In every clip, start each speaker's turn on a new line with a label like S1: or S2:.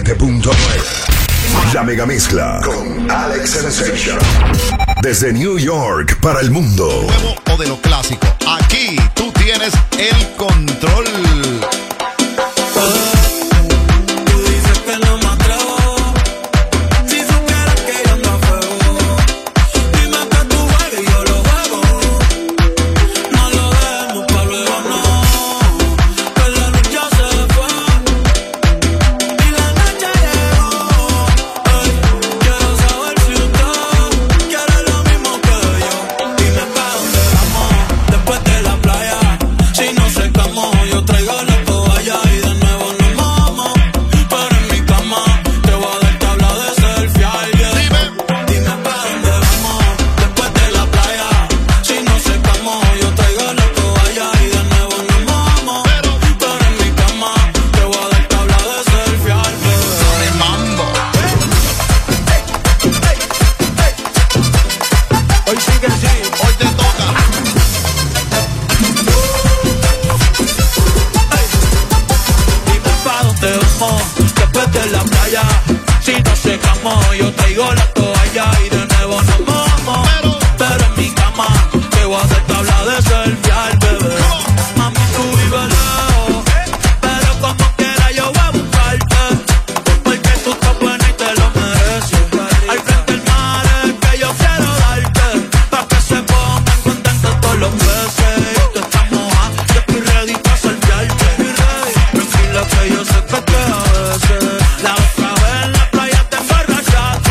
S1: 97.9. La mega mezcla con Alex Sensation. Desde New York para el mundo.
S2: Nuevo o de lo clásico. Aquí tú tienes el control.
S3: Yo traigo la toalla y de nuevo nos vamos. Pero en mi cama te voy a hacer tabla de selfie al bebé. Mami, tú vives lejos, pero como quiera yo voy a buscarte. Porque tú estás buena y te lo mereces. Al frente del mar es que yo quiero darte, pa' que se pongan contentos todos los peces. Tú estás mojada, yo estoy ready pa' selfiearte. Tranquila que yo sé que te a veces la otra vez en la playa te emborrachaste.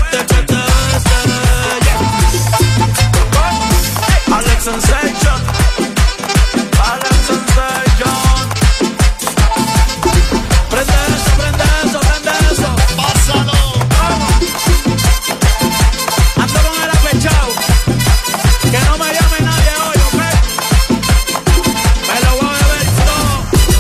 S3: Alex Sensation, Alex Sensation. Prende eso, prende eso, prende eso.
S2: Pásalo.
S3: Ando con el apechao. Que no me llame nadie hoy, ¿ok? Me lo voy a beber todo.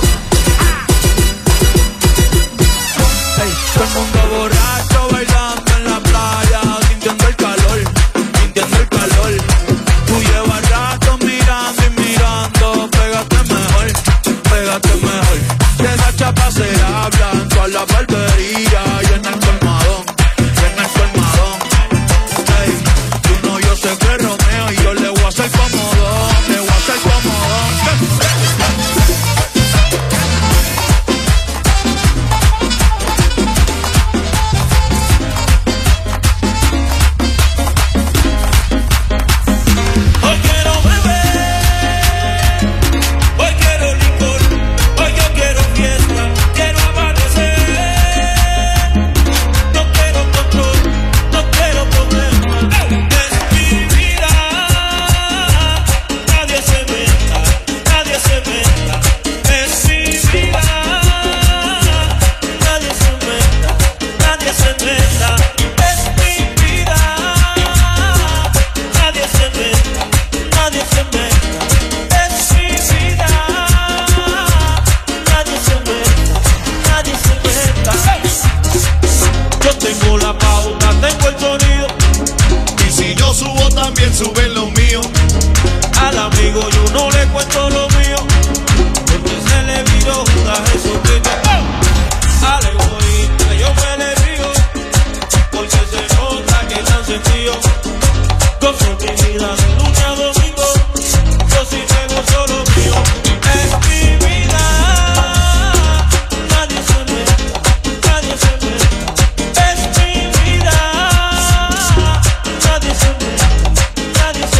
S3: Hey, todo el mundo borracho bailando en la playa, sintiendo el calor, sintiendo el calor. Tú llevas rato mirando y mirando, pégate mejor, pégate mejor. De esa chapa se habla en toda la barbería y en el colmadón, en el colmadón. Hey, tú no, yo sé que es Romeo y yo le voy a hacer comodón, le voy a hacer comodón. Hoy quiero beber, hoy quiero licor, hoy yo quiero fiesta, quiero amanecer. No quiero control, no quiero problemas. Es mi vida, nadie se meta, nadie se meta. Es mi vida, nadie se meta, nadie se meta. Es mi vida, nadie se meta, nadie se meta. Es mi vida, nadie se meta, nadie se meta. Yo tengo la pauta, tengo el sonido.
S2: Y si yo subo también suben los míos.
S3: Al amigo yo no le cuento lo mío, porque se le viró Judas Jesucristo. Al egoísta yo me le río, porque se nota que tan sencillo. Gozo mi vida de lunes a domingo, yo sí me gozo lo mío. Es mi vida, nadie se meta, nadie se meta. Es mi vida, nadie se meta, nadie se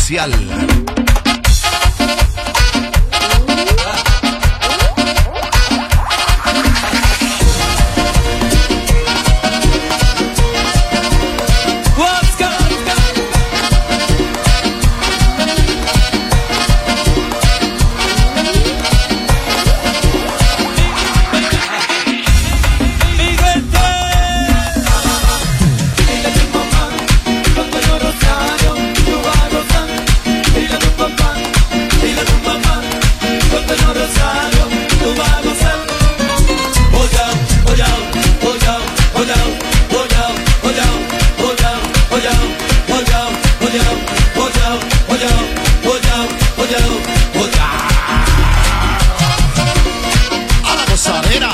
S2: especial. A la gozadera.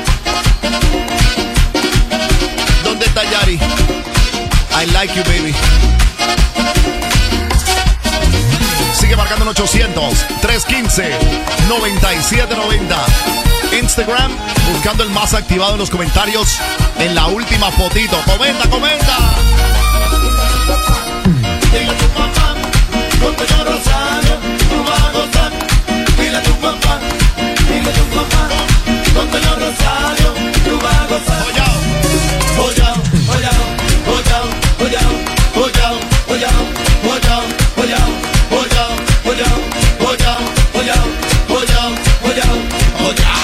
S2: ¿Dónde está Yari? I like you, baby. Sigue marcando el 800-315-9790. Instagram, buscando el más activado en los comentarios en la última fotito. Comenta, comenta. Dile a tu papá, ponte yo rosario, tú vas a gozar. Dile a tu papá, ponte yo rosario, tú vas a gozar. Ollao, ollao, ollao, ollao, ollao, ollao, ollao, ollao, ollao, ollao, ollao, ollao, ollao, ollao, ollao.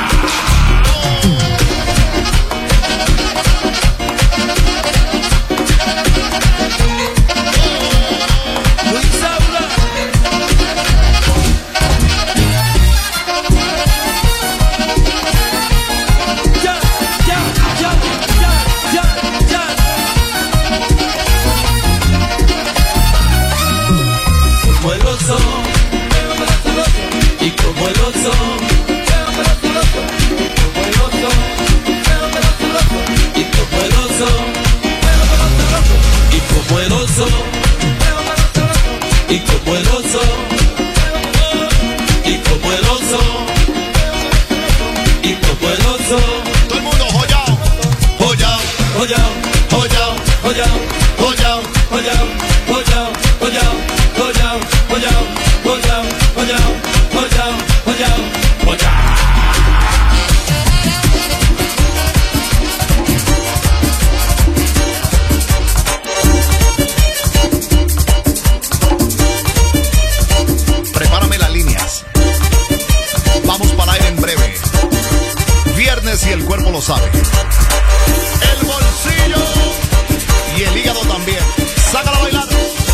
S2: Prepárame las líneas. Vamos para ir en breve. Viernes y el cuerpo lo sabe. El bolsillo y el hígado también. Sácala a bailar.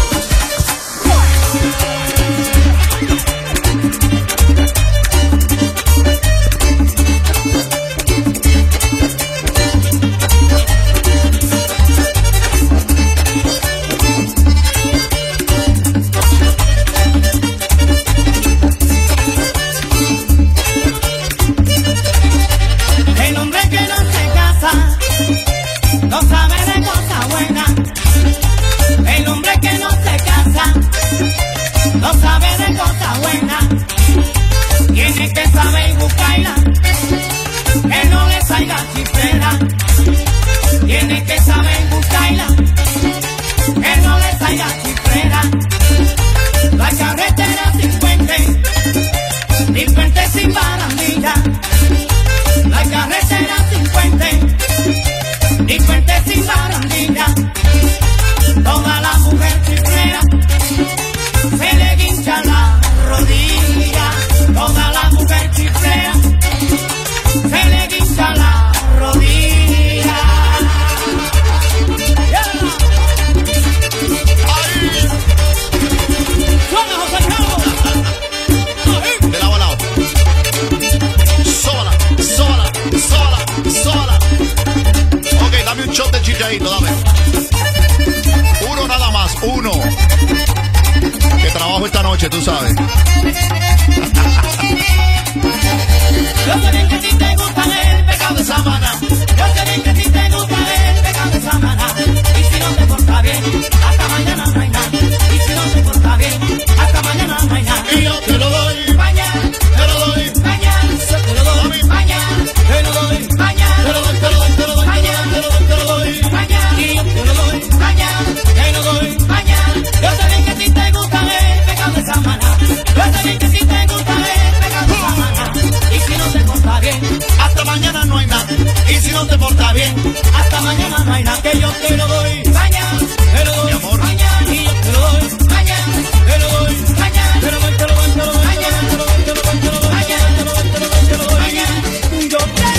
S4: El hombre que no se casa no sabe de cosa buena. El hombre que no se casa no sabe de cosa buena. Tiene que saber buscarla, que no le salga chiflera. Tiene que saber buscarla, que no le salga chiflera. La carretera sin puente, ni puente sin barandilla. La carretera sin puente, ni puente sin barandilla. Toda la mujer chiflera se le guincha la rodilla. Toda la mujer chiflera se le guincha la rodilla. Yeah. Suena José Carlos.
S2: De lado a lado. Sola, sola, sola, sola. Ok, dame un shot de chicharito, dame. Uno nada más, uno. Que trabajo esta noche, tú sabes.
S4: Yo sé bien que a ti te gusta el pecado de Samana. Yo sé bien que a ti te gusta el pecado de Samana. Y si no te porta bien, hasta mañana no hay nada. Y si no te porta bien, hasta mañana no hay nada.
S2: Y yo te lo doy,
S4: Mañana,
S2: te lo doy,
S4: mañana,
S2: te lo doy,
S4: mañana,
S2: te lo doy,
S4: mañana,
S2: te lo doy, te lo doy, te lo doy,
S4: mañana,
S2: te lo doy, te lo doy.
S4: mañana,
S2: Y yo te lo doy,
S4: mañana,
S2: te lo doy.
S4: mañana. Yo sé bien que a ti te gusta no te portas bien, hasta mañana no hay nada que yo te lo doy. Mañana te lo doy,
S2: mi amor.
S4: mañana y yo te lo doy. Mañana te lo doy, mañana te lo doy, te lo doy, te lo doy. Mañana te lo doy, te lo doy, te lo doy. Mañana te lo doy, te lo doy, te lo doy. Mañana yo te lo doy.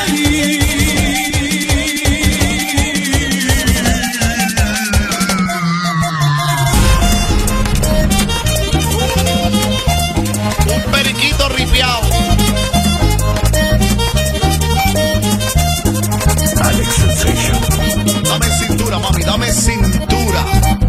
S2: Un periquito ripiao.
S1: Alex Sensation.
S2: Dame cintura, mami, dame cintura.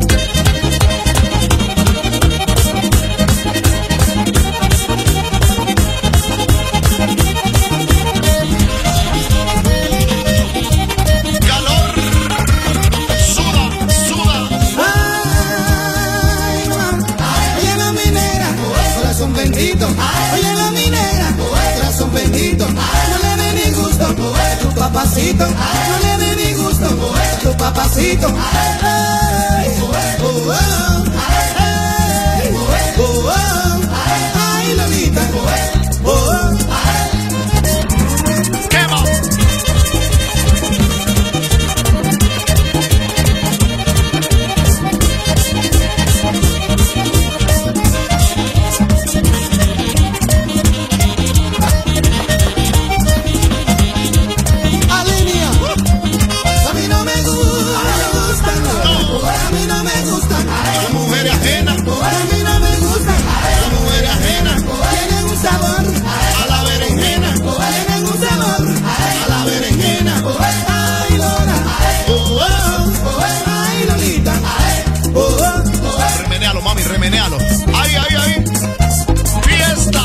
S2: Calor. Suda, suda.
S4: Ay, oye la minera, corazón bendito. Oye la minera, corazón bendito. No le dé ni gusto a tu papacito. No le dé ni gusto a tu papacito. Ay, oh, oh, ay, oh, oh, ay, Lolita. Oh, oh.
S2: Quema.
S4: Alinea. A mí no me gustan, a mí no me gustan.
S2: Las mujeres ajenas.
S4: A mí no me gustan.
S2: Las mujeres ajenas.
S4: Tienen un sabor
S2: A la berenjena.
S4: tienen un sabor
S2: A la berenjena.
S4: ay Lola,
S2: Oh, oh.
S4: ay Lolita,
S2: Remenéalo, mami, remenéalo. Ahí, ahí, ahí. Fiesta.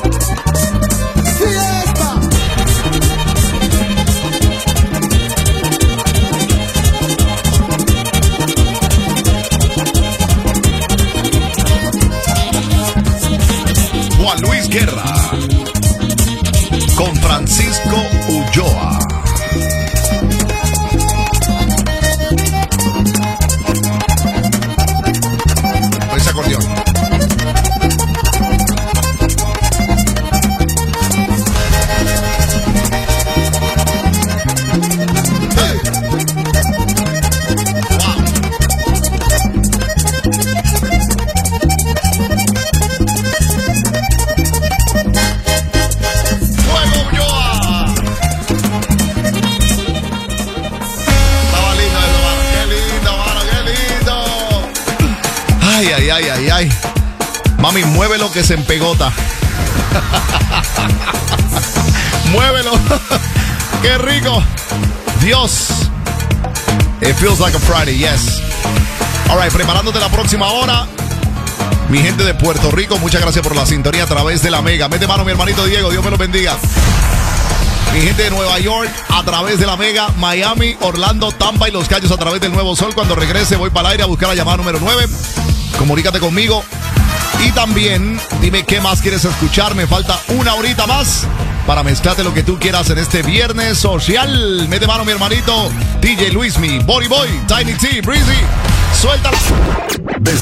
S4: fiesta.
S2: Juan Luis Guerra. Con Francisco Ulloa. Ese acordeón. Hey. Wow. Fuego Ulloa. Estaba lindo eso, mano. Qué lindo, mano, qué lindo. Ay, ay, ay, ay, ay. Mami, muévelo que se empegota. Muévelo. Qué rico. Dios. It feels like a Friday, yes. All right, preparándote la próxima hora. Mi gente de Puerto Rico, muchas gracias por la sintonía a través de la Mega. Mete mano, mi hermanito Diego, Dios me lo bendiga. Mi gente de Nueva York a través de la Mega, Miami, Orlando, Tampa y Los Cayos a través del Nuevo Sol. Cuando regrese voy para el aire a buscar la llamada número 9. Comunícate conmigo. Y también dime qué más quieres escuchar. Me falta una horita más para mezclarte lo que tú quieras en este viernes social. Mete mano, mi hermanito DJ Luismi, Body Boy, Tiny T, Breezy. Suéltala.